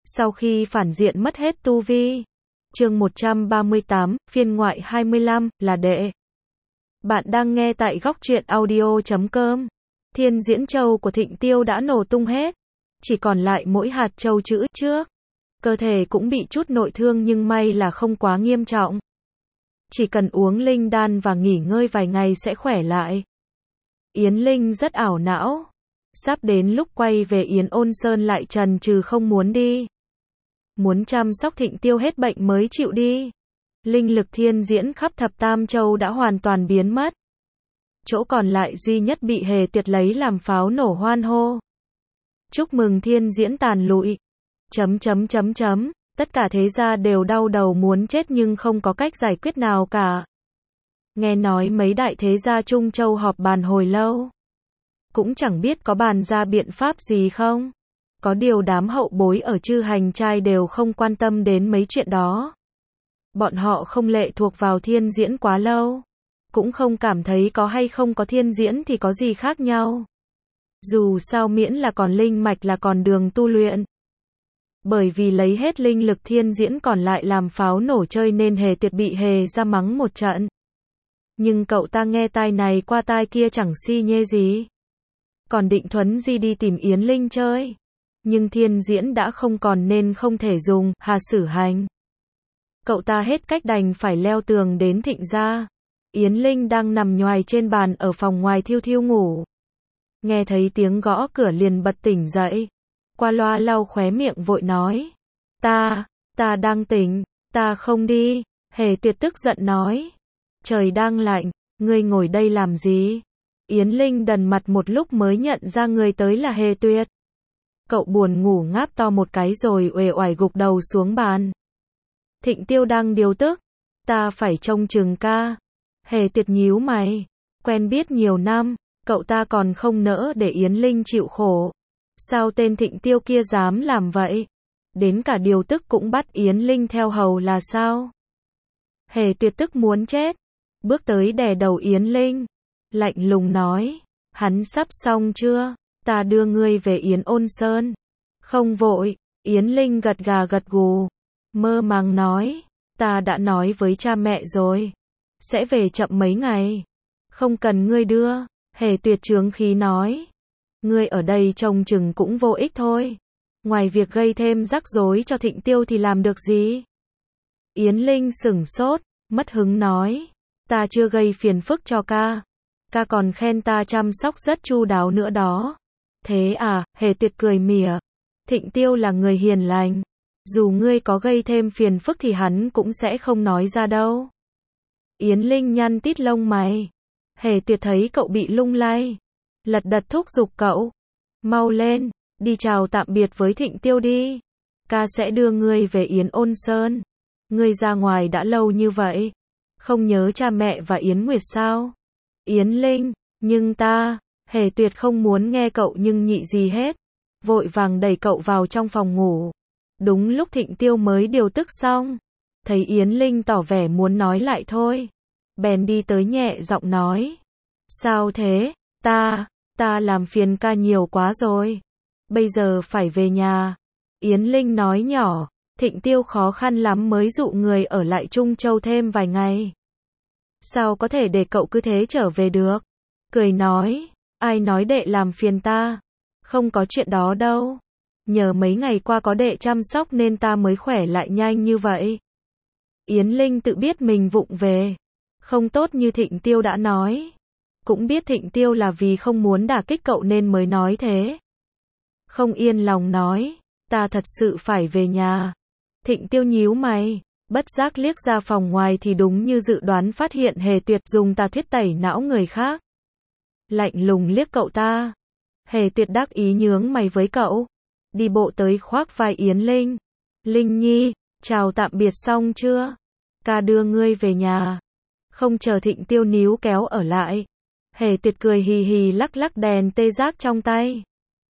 Sau khi phản diện mất hết tu vi. Chương 138, phiên ngoại 25, là đệ. Bạn đang nghe tại góc truyện audio.com. Thiên diễn châu của Thịnh Tiêu đã nổ tung hết. Chỉ còn lại mỗi hạt châu chữ trước. Cơ thể cũng bị chút nội thương nhưng may là không quá nghiêm trọng. Chỉ cần uống linh đan và nghỉ ngơi vài ngày sẽ khỏe lại. Yến Linh rất ảo não. Sắp đến lúc quay về Yến Ôn Sơn lại chần chừ không muốn đi. Muốn chăm sóc Thịnh Tiêu hết bệnh mới chịu đi. Linh lực thiên diễn khắp thập tam châu đã hoàn toàn biến mất. Chỗ còn lại duy nhất bị Hề Tuyệt lấy làm pháo nổ hoan hô. Chúc mừng thiên diễn tàn lụi. Tất cả thế gia đều đau đầu muốn chết nhưng không có cách giải quyết nào cả. Nghe nói mấy đại thế gia Trung Châu họp bàn hồi lâu. Cũng chẳng biết có bàn ra biện pháp gì không. Có điều đám hậu bối ở Chư Hành Trai đều không quan tâm đến mấy chuyện đó. Bọn họ không lệ thuộc vào thiên diễn quá lâu. Cũng không cảm thấy có hay không có thiên diễn thì có gì khác nhau. Dù sao miễn là còn linh mạch là còn đường tu luyện. Bởi vì lấy hết linh lực thiên diễn còn lại làm pháo nổ chơi nên Hề Tuyệt bị Hề ra mắng một trận. Nhưng cậu ta nghe tai này qua tai kia chẳng si nhê gì. Còn định thuấn di đi tìm Yến Linh chơi. Nhưng thiên diễn đã không còn nên không thể dùng Hà Sử Hành. Cậu ta hết cách đành phải leo tường đến Thịnh gia. Yến Linh đang nằm nhoài trên bàn ở phòng ngoài thiêu thiêu ngủ. Nghe thấy tiếng gõ cửa liền bật tỉnh dậy. Qua loa lau khóe miệng vội nói. Ta đang tỉnh, ta không đi. Hề Tuyệt tức giận nói. Trời đang lạnh, ngươi ngồi đây làm gì? Yến Linh đần mặt một lúc mới nhận ra người tới là Hề Tuyệt. Cậu buồn ngủ ngáp to một cái rồi uể oải gục đầu xuống bàn. Thịnh Tiêu đang điều tức. Ta phải trông chừng ca. Hề Tuyệt nhíu mày. Quen biết nhiều năm, cậu ta còn không nỡ để Yến Linh chịu khổ. Sao tên Thịnh Tiêu kia dám làm vậy? Đến cả điều tức cũng bắt Yến Linh theo hầu là sao? Hề Tuyệt tức muốn chết. Bước tới đè đầu Yến Linh. Lạnh lùng nói. Hắn sắp xong chưa? Ta đưa ngươi về Yến Ôn Sơn. Không vội. Yến Linh gật gà gật gù. Mơ màng nói. Ta đã nói với cha mẹ rồi. Sẽ về chậm mấy ngày. Không cần ngươi đưa. Hề Tuyệt chướng khí nói. Ngươi ở đây trông chừng cũng vô ích thôi. Ngoài việc gây thêm rắc rối cho Thịnh Tiêu thì làm được gì? Yến Linh sửng sốt, mất hứng nói. Ta chưa gây phiền phức cho ca. Ca còn khen ta chăm sóc rất chu đáo nữa đó. Thế à? Hề Tuyệt cười mỉa. Thịnh Tiêu là người hiền lành. Dù ngươi có gây thêm phiền phức thì hắn cũng sẽ không nói ra đâu. Yến Linh nhăn tít lông mày. Hề Tuyệt thấy cậu bị lung lay. Lật đật thúc giục cậu. Mau lên, đi chào tạm biệt với Thịnh Tiêu đi. Ca sẽ đưa ngươi về Yến Ôn Sơn. Ngươi ra ngoài đã lâu như vậy. Không nhớ cha mẹ và Yến Nguyệt sao? Yến Linh, nhưng ta, Hề Tuyệt không muốn nghe cậu nhưng nhị gì hết. Vội vàng đẩy cậu vào trong phòng ngủ. Đúng lúc Thịnh Tiêu mới điều tức xong. Thấy Yến Linh tỏ vẻ muốn nói lại thôi. Bèn đi tới nhẹ giọng nói. Sao thế? Ta làm phiền ca nhiều quá rồi. Bây giờ phải về nhà. Yến Linh nói nhỏ. Thịnh Tiêu khó khăn lắm mới dụ người ở lại Trung Châu thêm vài ngày. Sao có thể để cậu cứ thế trở về được? Cười nói. Ai nói đệ làm phiền ta? Không có chuyện đó đâu. Nhờ mấy ngày qua có đệ chăm sóc nên ta mới khỏe lại nhanh như vậy. Yến Linh tự biết mình vụng về. Không tốt như Thịnh Tiêu đã nói. Cũng biết Thịnh Tiêu là vì không muốn đả kích cậu nên mới nói thế. Không yên lòng nói. Ta thật sự phải về nhà. Thịnh Tiêu nhíu mày. Bất giác liếc ra phòng ngoài thì đúng như dự đoán phát hiện Hề Tuyệt dùng tà thuyết tẩy não người khác. Lạnh lùng liếc cậu ta. Hề Tuyệt đắc ý nhướng mày với cậu. Đi bộ tới khoác vai Yến Linh. Linh Nhi, chào tạm biệt xong chưa? Ca đưa ngươi về nhà. Không chờ Thịnh Tiêu níu kéo ở lại. Hề Tuyệt cười hì hì lắc lắc đèn tê giác trong tay.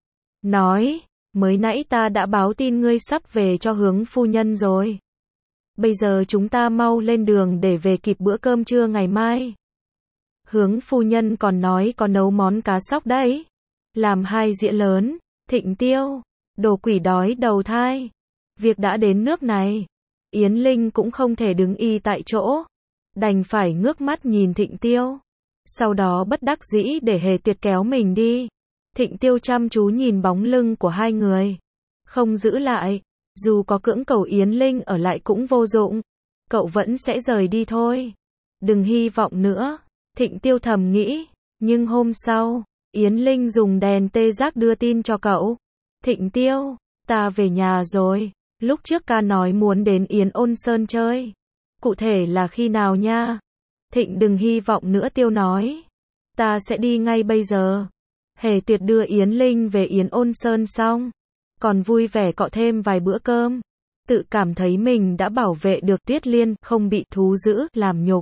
Nói, mới nãy ta đã báo tin ngươi sắp về cho Hướng phu nhân rồi. Bây giờ chúng ta mau lên đường để về kịp bữa cơm trưa ngày mai. Hướng phu nhân còn nói có nấu món cá sóc đấy. Làm 2 dĩa lớn. Thịnh Tiêu, đồ quỷ đói đầu thai. Việc đã đến nước này, Yến Linh cũng không thể đứng y tại chỗ, đành phải ngước mắt nhìn Thịnh Tiêu. Sau đó bất đắc dĩ để Hề Tuyệt kéo mình đi. Thịnh Tiêu chăm chú nhìn bóng lưng của hai người, không giữ lại, dù có cưỡng cầu Yến Linh ở lại cũng vô dụng, cậu vẫn sẽ rời đi thôi. Đừng hy vọng nữa, Thịnh Tiêu thầm nghĩ, nhưng hôm sau, Yến Linh dùng đèn tê giác đưa tin cho cậu. Thịnh Tiêu, ta về nhà rồi, lúc trước ca nói muốn đến Yến Ôn Sơn chơi. Cụ thể là khi nào nha? Thịnh đừng hy vọng nữa, Tiêu nói. Ta sẽ đi ngay bây giờ. Hề Tuyệt đưa Yến Linh về Yến Ôn Sơn xong, còn vui vẻ cọ thêm vài bữa cơm, tự cảm thấy mình đã bảo vệ được Tuyết Liên, không bị thú dữ làm nhục.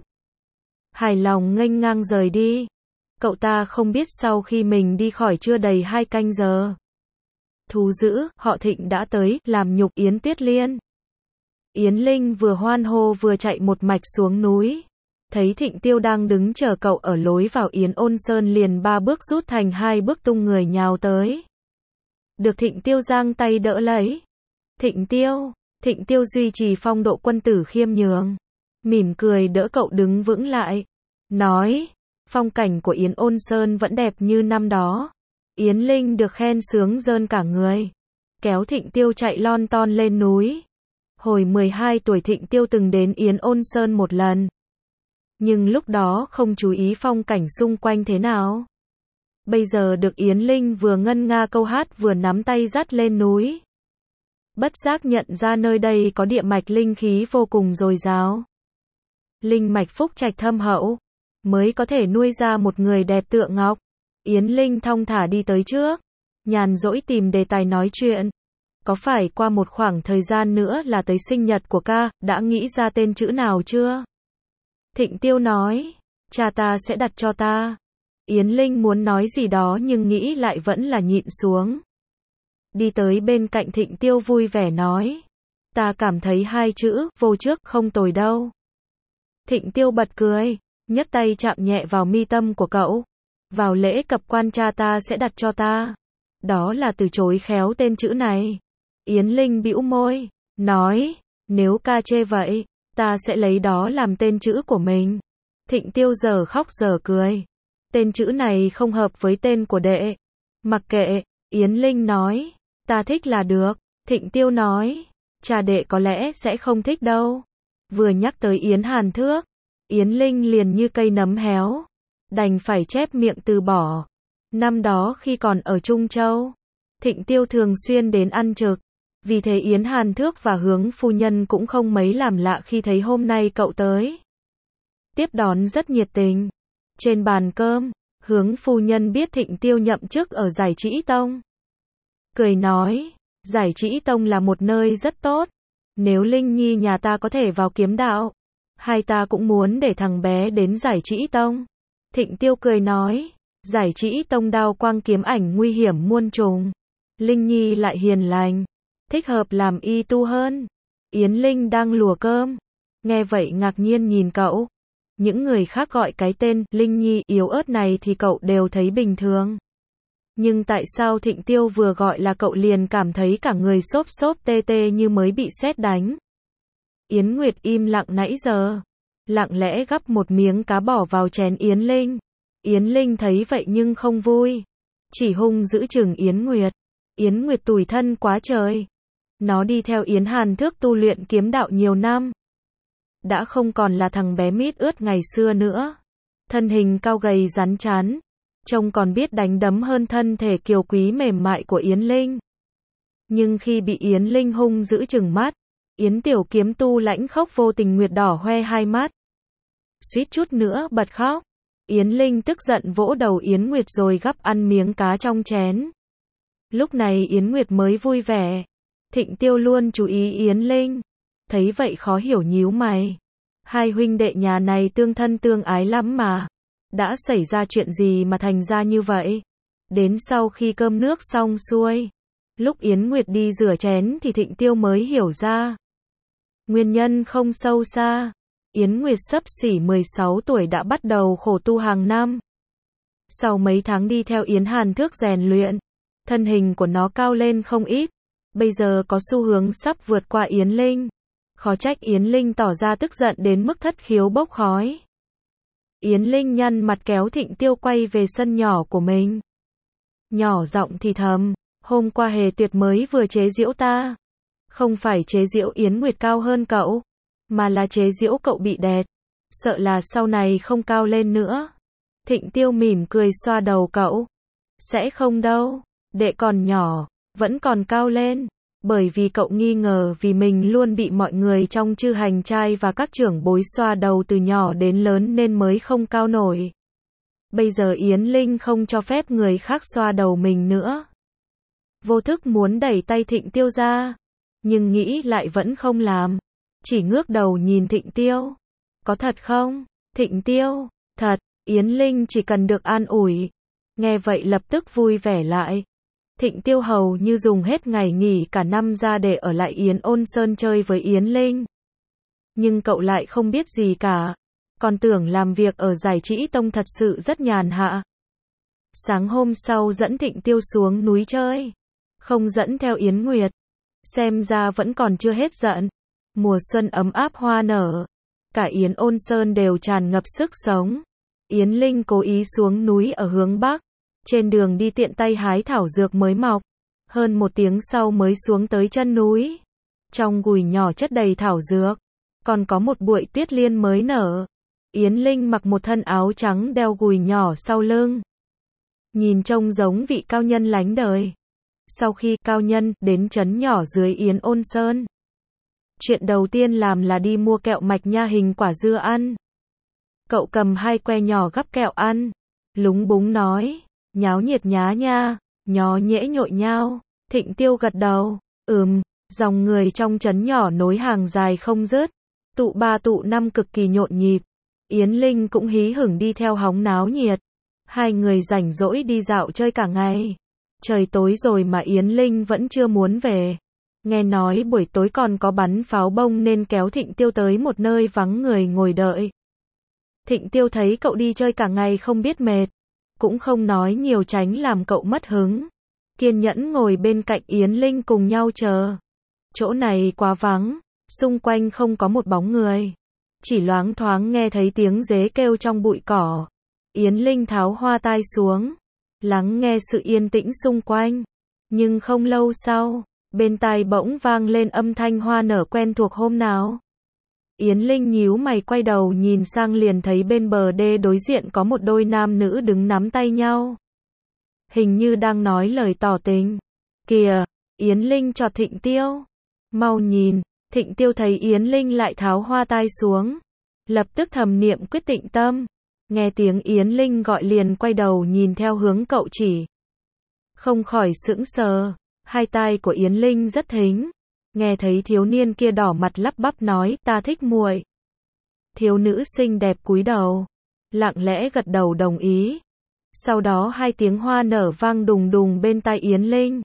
Hài lòng nghênh ngang rời đi. Cậu ta không biết sau khi mình đi khỏi chưa đầy 2 canh giờ, thú dữ, họ Thịnh đã tới, làm nhục Yến Tuyết Liên. Yến Linh vừa hoan hô vừa chạy một mạch xuống núi. Thấy Thịnh Tiêu đang đứng chờ cậu ở lối vào Yến Ôn Sơn, liền 3 bước rút thành 2 bước tung người nhào tới. Được Thịnh Tiêu giang tay đỡ lấy. Thịnh Tiêu duy trì phong độ quân tử khiêm nhường, mỉm cười đỡ cậu đứng vững lại, nói, phong cảnh của Yến Ôn Sơn vẫn đẹp như năm đó. Yến Linh được khen sướng rơn cả người, kéo Thịnh Tiêu chạy lon ton lên núi. Hồi 12 tuổi Thịnh Tiêu từng đến Yến Ôn Sơn một lần, nhưng lúc đó không chú ý phong cảnh xung quanh thế nào. Bây giờ được Yến Linh vừa ngân nga câu hát vừa nắm tay dắt lên núi, bất giác nhận ra nơi đây có địa mạch linh khí vô cùng dồi dào. Linh mạch phúc trạch thâm hậu, mới có thể nuôi ra một người đẹp tựa ngọc. Yến Linh thong thả đi tới trước, nhàn rỗi tìm đề tài nói chuyện. Có phải qua một khoảng thời gian nữa là tới sinh nhật của ca, đã nghĩ ra tên chữ nào chưa? Thịnh Tiêu nói, cha ta sẽ đặt cho ta. Yến Linh muốn nói gì đó nhưng nghĩ lại vẫn là nhịn xuống. Đi tới bên cạnh Thịnh Tiêu vui vẻ nói, ta cảm thấy 2 chữ, vô trước, không tồi đâu. Thịnh Tiêu bật cười, nhấc tay chạm nhẹ vào mi tâm của cậu. Vào lễ cập quan cha ta sẽ đặt cho ta. Đó là từ chối khéo tên chữ này. Yến Linh bĩu môi, nói, nếu ca chê vậy, ta sẽ lấy đó làm tên chữ của mình. Thịnh Tiêu giờ khóc giờ cười. Tên chữ này không hợp với tên của đệ. Mặc kệ, Yến Linh nói, ta thích là được. Thịnh Tiêu nói, cha đệ có lẽ sẽ không thích đâu. Vừa nhắc tới Yến Hàn Thước, Yến Linh liền như cây nấm héo, đành phải chép miệng từ bỏ. Năm đó khi còn ở Trung Châu, Thịnh Tiêu thường xuyên đến ăn trực, vì thế Yến Hàn Thước và Hướng phu nhân cũng không mấy làm lạ khi thấy hôm nay cậu tới. Tiếp đón rất nhiệt tình. Trên bàn cơm, Hướng phu nhân biết Thịnh Tiêu nhậm chức ở Giải Trĩ Tông, cười nói, Giải Trĩ Tông là một nơi rất tốt. Nếu Linh Nhi nhà ta có thể vào kiếm đạo, hai ta cũng muốn để thằng bé đến Giải Trĩ Tông. Thịnh Tiêu cười nói, Giải Trĩ Tông đao quang kiếm ảnh nguy hiểm muôn trùng. Linh Nhi lại hiền lành, thích hợp làm y tu hơn. Yến Linh đang lùa cơm, nghe vậy ngạc nhiên nhìn cậu. Những người khác gọi cái tên Linh Nhi yếu ớt này thì cậu đều thấy bình thường. Nhưng tại sao Thịnh Tiêu vừa gọi là cậu liền cảm thấy cả người xốp xốp tê tê như mới bị sét đánh. Yến Nguyệt im lặng nãy giờ, lặng lẽ gắp một miếng cá bỏ vào chén Yến Linh. Yến Linh thấy vậy nhưng không vui, chỉ hung dữ chừng Yến Nguyệt. Yến Nguyệt tủi thân quá trời. Nó đi theo Yến Hàn Thước tu luyện kiếm đạo nhiều năm, đã không còn là thằng bé mít ướt ngày xưa nữa. Thân hình cao gầy rắn chắn, trông còn biết đánh đấm hơn thân thể kiều quý mềm mại của Yến Linh. Nhưng khi bị Yến Linh hung dữ chừng mắt, Yến tiểu kiếm tu lãnh khốc vô tình nguyệt đỏ hoe hai mắt, suýt chút nữa bật khóc. Yến Linh tức giận vỗ đầu Yến Nguyệt rồi gắp ăn miếng cá trong chén. Lúc này Yến Nguyệt mới vui vẻ. Thịnh Tiêu luôn chú ý Yến Linh, thấy vậy khó hiểu nhíu mày. Hai huynh đệ nhà này tương thân tương ái lắm mà. Đã xảy ra chuyện gì mà thành ra như vậy? Đến sau khi cơm nước xong xuôi, lúc Yến Nguyệt đi rửa chén thì Thịnh Tiêu mới hiểu ra. Nguyên nhân không sâu xa. Yến Nguyệt xấp xỉ 16 tuổi đã bắt đầu khổ tu hàng năm. Sau mấy tháng đi theo Yến Hàn Thước rèn luyện, thân hình của nó cao lên không ít. bây giờ có xu hướng sắp vượt qua Yến Linh. Khó trách Yến Linh tỏ ra tức giận đến mức thất khiếu bốc khói. Yến Linh nhăn mặt kéo Thịnh Tiêu quay về sân nhỏ của mình. Nhỏ giọng thì thầm, hôm qua Hề Tuyệt mới vừa chế giễu ta. Không phải chế giễu Yến Nguyệt cao hơn cậu, mà là chế giễu cậu bị đẹt. Sợ là sau này không cao lên nữa. Thịnh Tiêu mỉm cười xoa đầu cậu. Sẽ không đâu, đệ còn nhỏ, vẫn còn cao lên. Bởi vì cậu nghi ngờ vì mình luôn bị mọi người trong chư hành trai và các trưởng bối xoa đầu từ nhỏ đến lớn nên mới không cao nổi. Bây giờ Yến Linh không cho phép người khác xoa đầu mình nữa. Vô thức muốn đẩy tay Thịnh Tiêu ra, nhưng nghĩ lại vẫn không làm. Chỉ ngước đầu nhìn Thịnh Tiêu. Có thật không? Thịnh Tiêu, thật, Yến Linh chỉ cần được an ủi. Nghe vậy lập tức vui vẻ lại. Thịnh Tiêu hầu như dùng hết ngày nghỉ cả năm ra để ở lại Yến Ôn Sơn chơi với Yến Linh. Nhưng cậu lại không biết gì cả. Còn tưởng làm việc ở Giải Trĩ Tông thật sự rất nhàn hạ. Sáng hôm sau dẫn Thịnh Tiêu xuống núi chơi. Không dẫn theo Yến Nguyệt. Xem ra vẫn còn chưa hết giận. Mùa xuân ấm áp hoa nở. Cả Yến Ôn Sơn đều tràn ngập sức sống. Yến Linh cố ý xuống núi ở hướng Bắc. Trên đường đi tiện tay hái thảo dược mới mọc. Hơn 1 tiếng sau mới xuống tới chân núi. Trong gùi nhỏ chất đầy thảo dược. Còn có một bụi tuyết liên mới nở. Yến Linh mặc một thân áo trắng đeo gùi nhỏ sau lưng. Nhìn trông giống vị cao nhân lánh đời. Sau khi cao nhân đến trấn nhỏ dưới Yến Ôn Sơn. Chuyện đầu tiên làm là đi mua kẹo mạch nha hình quả dưa ăn. Cậu cầm 2 que nhỏ gắp kẹo ăn. Lúng búng nói. Nháo nhiệt nhá nha, nhó nhễ nhội nhao. Thịnh Tiêu gật đầu. Dòng người trong trấn nhỏ nối hàng dài không dứt. Tụ 3 tụ 5 cực kỳ nhộn nhịp. Yến Linh cũng hí hửng đi theo hóng náo nhiệt. Hai người rảnh rỗi đi dạo chơi cả ngày. Trời tối rồi mà Yến Linh vẫn chưa muốn về. Nghe nói buổi tối còn có bắn pháo bông nên kéo Thịnh Tiêu tới một nơi vắng người ngồi đợi. Thịnh Tiêu thấy cậu đi chơi cả ngày không biết mệt. Cũng không nói nhiều tránh làm cậu mất hứng. Kiên nhẫn ngồi bên cạnh Yến Linh cùng nhau chờ. Chỗ này quá vắng. Xung quanh không có một bóng người. Chỉ loáng thoáng nghe thấy tiếng dế kêu trong bụi cỏ. Yến Linh tháo hoa tai xuống. Lắng nghe sự yên tĩnh xung quanh. Nhưng không lâu sau, bên tai bỗng vang lên âm thanh hoa nở quen thuộc hôm nào. Yến Linh nhíu mày quay đầu nhìn sang liền thấy bên bờ đê đối diện có một đôi nam nữ đứng nắm tay nhau. Hình như đang nói lời tỏ tình. Kìa, Yến Linh chọt Thịnh Tiêu. Mau nhìn, Thịnh Tiêu thấy Yến Linh lại tháo hoa tai xuống. Lập tức thầm niệm quyết tịnh tâm. Nghe tiếng Yến Linh gọi liền quay đầu nhìn theo hướng cậu chỉ. Không khỏi sững sờ, hai tai của Yến Linh rất thính. Nghe thấy thiếu niên kia đỏ mặt lắp bắp nói ta thích muội. Thiếu nữ xinh đẹp cúi đầu, lặng lẽ gật đầu đồng ý. Sau đó 2 tiếng hoa nở vang đùng đùng bên tai Yến Linh.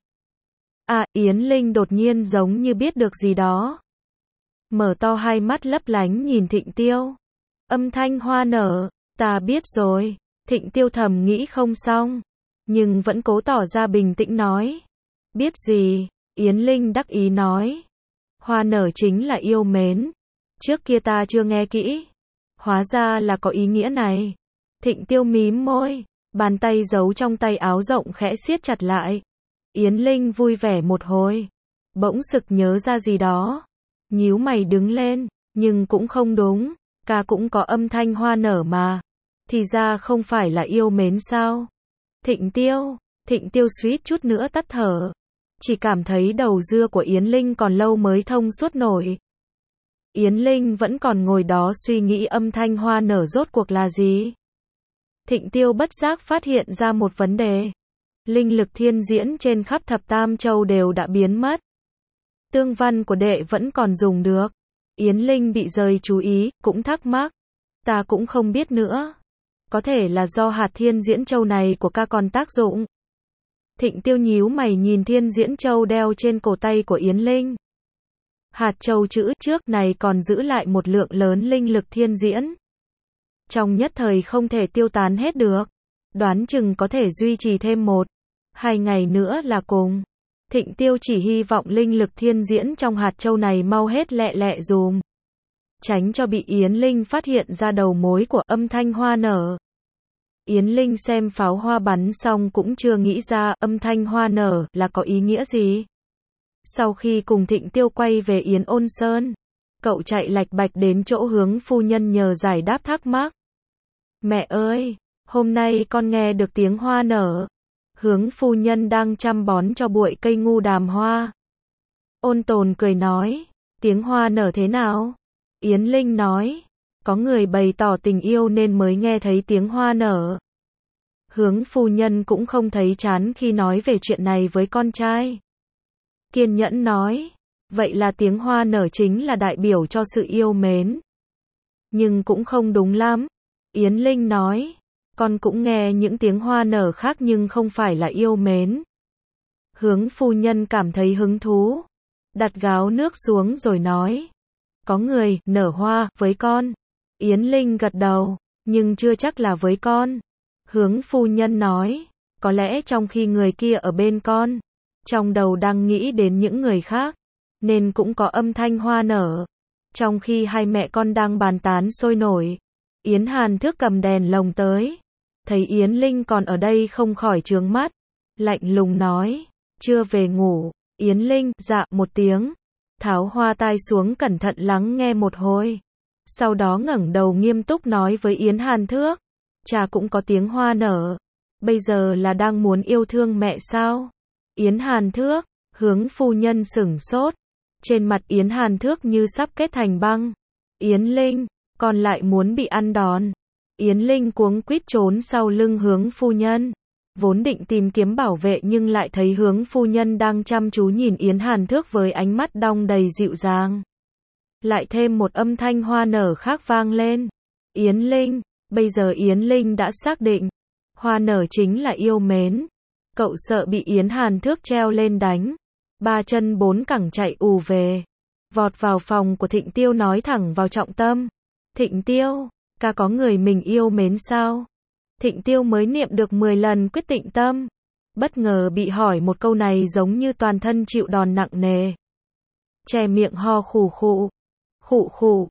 Yến Linh đột nhiên giống như biết được gì đó. Mở to hai mắt lấp lánh nhìn Thịnh Tiêu. Âm thanh hoa nở, ta biết rồi. Thịnh Tiêu thầm nghĩ không xong, nhưng vẫn cố tỏ ra bình tĩnh nói. Biết gì? Yến Linh đắc ý nói. Hoa nở chính là yêu mến. Trước kia ta chưa nghe kỹ. Hóa ra là có ý nghĩa này. Thịnh Tiêu mím môi, bàn tay giấu trong tay áo rộng khẽ siết chặt lại. Yến Linh vui vẻ một hồi. Bỗng sực nhớ ra gì đó. Nhíu mày đứng lên, nhưng cũng không đúng. Ca cũng có âm thanh hoa nở mà. Thì ra không phải là yêu mến sao? Thịnh Tiêu suýt chút nữa tắt thở. Chỉ cảm thấy đầu dưa của Yến Linh còn lâu mới thông suốt nổi. Yến Linh vẫn còn ngồi đó suy nghĩ âm thanh hoa nở rốt cuộc là gì. Thịnh Tiêu bất giác phát hiện ra một vấn đề. Linh lực thiên diễn trên khắp thập tam châu đều đã biến mất. Tương văn của đệ vẫn còn dùng được. Yến Linh bị rời chú ý, cũng thắc mắc. Ta cũng không biết nữa. Có thể là do hạt thiên diễn châu này của ca còn tác dụng. Thịnh Tiêu nhíu mày nhìn thiên diễn châu đeo trên cổ tay của Yến Linh. Hạt châu chữ trước này còn giữ lại một lượng lớn linh lực thiên diễn. Trong nhất thời không thể tiêu tán hết được. Đoán chừng có thể duy trì thêm 1-2 ngày nữa là cùng. Thịnh Tiêu chỉ hy vọng linh lực thiên diễn trong hạt châu này mau hết lẹ lẹ dùm. Tránh cho bị Yến Linh phát hiện ra đầu mối của âm thanh hoa nở. Yến Linh xem pháo hoa bắn xong cũng chưa nghĩ ra âm thanh hoa nở là có ý nghĩa gì. Sau khi cùng Thịnh Tiêu quay về Yến Ôn Sơn, cậu chạy lạch bạch đến chỗ Hướng phu nhân nhờ giải đáp thắc mắc. Mẹ ơi, hôm nay con nghe được tiếng hoa nở. Hướng phu nhân đang chăm bón cho bụi cây ngu đàm hoa. Ôn Tồn cười nói, tiếng hoa nở thế nào? Yến Linh nói, có người bày tỏ tình yêu nên mới nghe thấy tiếng hoa nở. Hướng phu nhân cũng không thấy chán khi nói về chuyện này với con trai. Kiên nhẫn nói, vậy là tiếng hoa nở chính là đại biểu cho sự yêu mến. Nhưng cũng không đúng lắm. Yến Linh nói, con cũng nghe những tiếng hoa nở khác nhưng không phải là yêu mến. Hướng phu nhân cảm thấy hứng thú, đặt gáo nước xuống rồi nói, có người nở hoa với con. Yến Linh gật đầu, nhưng chưa chắc là với con. Hướng phu nhân nói, có lẽ trong khi người kia ở bên con, trong đầu đang nghĩ đến những người khác, nên cũng có âm thanh hoa nở. Trong khi hai mẹ con đang bàn tán sôi nổi, Yến Hàn Thước cầm đèn lồng tới, thấy Yến Linh còn ở đây không khỏi trướng mắt, lạnh lùng nói, chưa về ngủ. Yến Linh dạ một tiếng, tháo hoa tai xuống cẩn thận lắng nghe một hồi. Sau đó ngẩng đầu nghiêm túc nói với Yến Hàn Thước, cha cũng có tiếng hoa nở, bây giờ là đang muốn yêu thương mẹ sao? Yến Hàn Thước, Hướng phu nhân sửng sốt, trên mặt Yến Hàn Thước như sắp kết thành băng. Yến Linh, con lại muốn bị ăn đòn. Yến Linh cuống quýt trốn sau lưng Hướng phu nhân, vốn định tìm kiếm bảo vệ nhưng lại thấy Hướng phu nhân đang chăm chú nhìn Yến Hàn Thước với ánh mắt đong đầy dịu dàng. Lại thêm một âm thanh hoa nở khác vang lên. Yến Linh, bây giờ Yến Linh đã xác định, hoa nở chính là yêu mến. Cậu sợ bị Yến Hàn Thước treo lên đánh, ba chân bốn cẳng chạy ù về, vọt vào phòng của Thịnh Tiêu nói thẳng vào trọng tâm. Thịnh Tiêu, ca có người mình yêu mến sao? Thịnh Tiêu mới niệm được 10 lần quyết tịnh tâm, bất ngờ bị hỏi một câu này giống như toàn thân chịu đòn nặng nề. Che miệng ho khù khụ. Khụ khụ,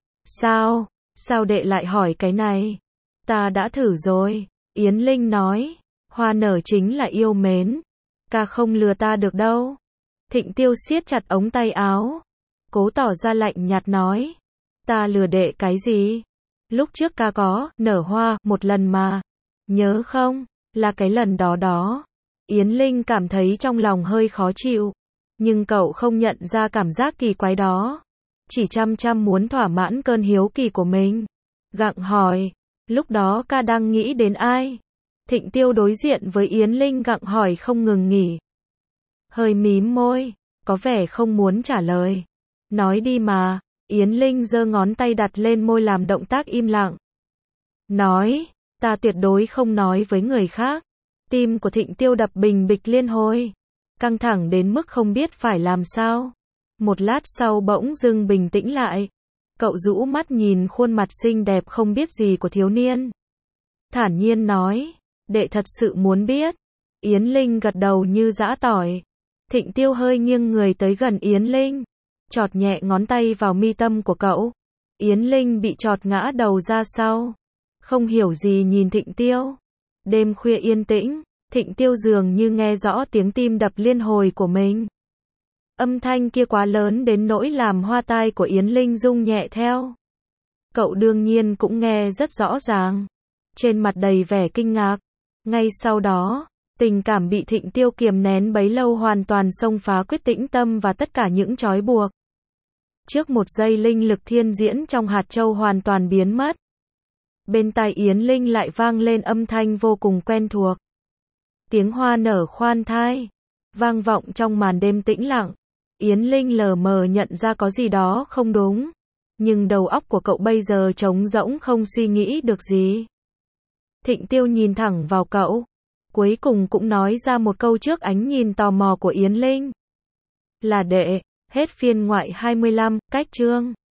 sao đệ lại hỏi cái này? Ta đã thử rồi. Yến Linh nói, hoa nở chính là yêu mến. Ca không lừa ta được đâu. Thịnh Tiêu siết chặt ống tay áo, cố tỏ ra lạnh nhạt nói, ta lừa đệ cái gì? Lúc trước ca có nở hoa một lần mà, nhớ không? Là cái lần đó. Yến Linh cảm thấy trong lòng hơi khó chịu, nhưng cậu không nhận ra cảm giác kỳ quái đó, chỉ chăm muốn thỏa mãn cơn hiếu kỳ của mình. Gặng hỏi, lúc đó ca đang nghĩ đến ai? Thịnh Tiêu đối diện với Yến Linh gặng hỏi không ngừng nghỉ. Hơi mím môi, có vẻ không muốn trả lời. Nói đi mà. Yến Linh giơ ngón tay đặt lên môi làm động tác im lặng. Nói, ta tuyệt đối không nói với người khác. Tim của Thịnh Tiêu đập bình bịch liên hồi, căng thẳng đến mức không biết phải làm sao. Một lát sau bỗng dưng bình tĩnh lại. Cậu rũ mắt nhìn khuôn mặt xinh đẹp không biết gì của thiếu niên, thản nhiên nói, đệ thật sự muốn biết. Yến Linh gật đầu như giã tỏi. Thịnh Tiêu hơi nghiêng người tới gần Yến Linh, chọt nhẹ ngón tay vào mi tâm của cậu. Yến Linh bị chọt ngã đầu ra sau, không hiểu gì nhìn Thịnh Tiêu. Đêm khuya yên tĩnh, Thịnh Tiêu dường như nghe rõ tiếng tim đập liên hồi của mình. Âm thanh kia quá lớn đến nỗi làm hoa tai của Yến Linh rung nhẹ theo. Cậu đương nhiên cũng nghe rất rõ ràng, trên mặt đầy vẻ kinh ngạc. Ngay sau đó, tình cảm bị Thịnh Tiêu kiềm nén bấy lâu hoàn toàn xông phá quyết tĩnh tâm và tất cả những trói buộc. Trước một giây linh lực thiên diễn trong hạt châu hoàn toàn biến mất. Bên tai Yến Linh lại vang lên âm thanh vô cùng quen thuộc. Tiếng hoa nở khoan thai, vang vọng trong màn đêm tĩnh lặng. Yến Linh lờ mờ nhận ra có gì đó không đúng, nhưng đầu óc của cậu bây giờ trống rỗng không suy nghĩ được gì. Thịnh Tiêu nhìn thẳng vào cậu, cuối cùng cũng nói ra một câu trước ánh nhìn tò mò của Yến Linh. Là đệ. Hết phiên ngoại 25, cách chương.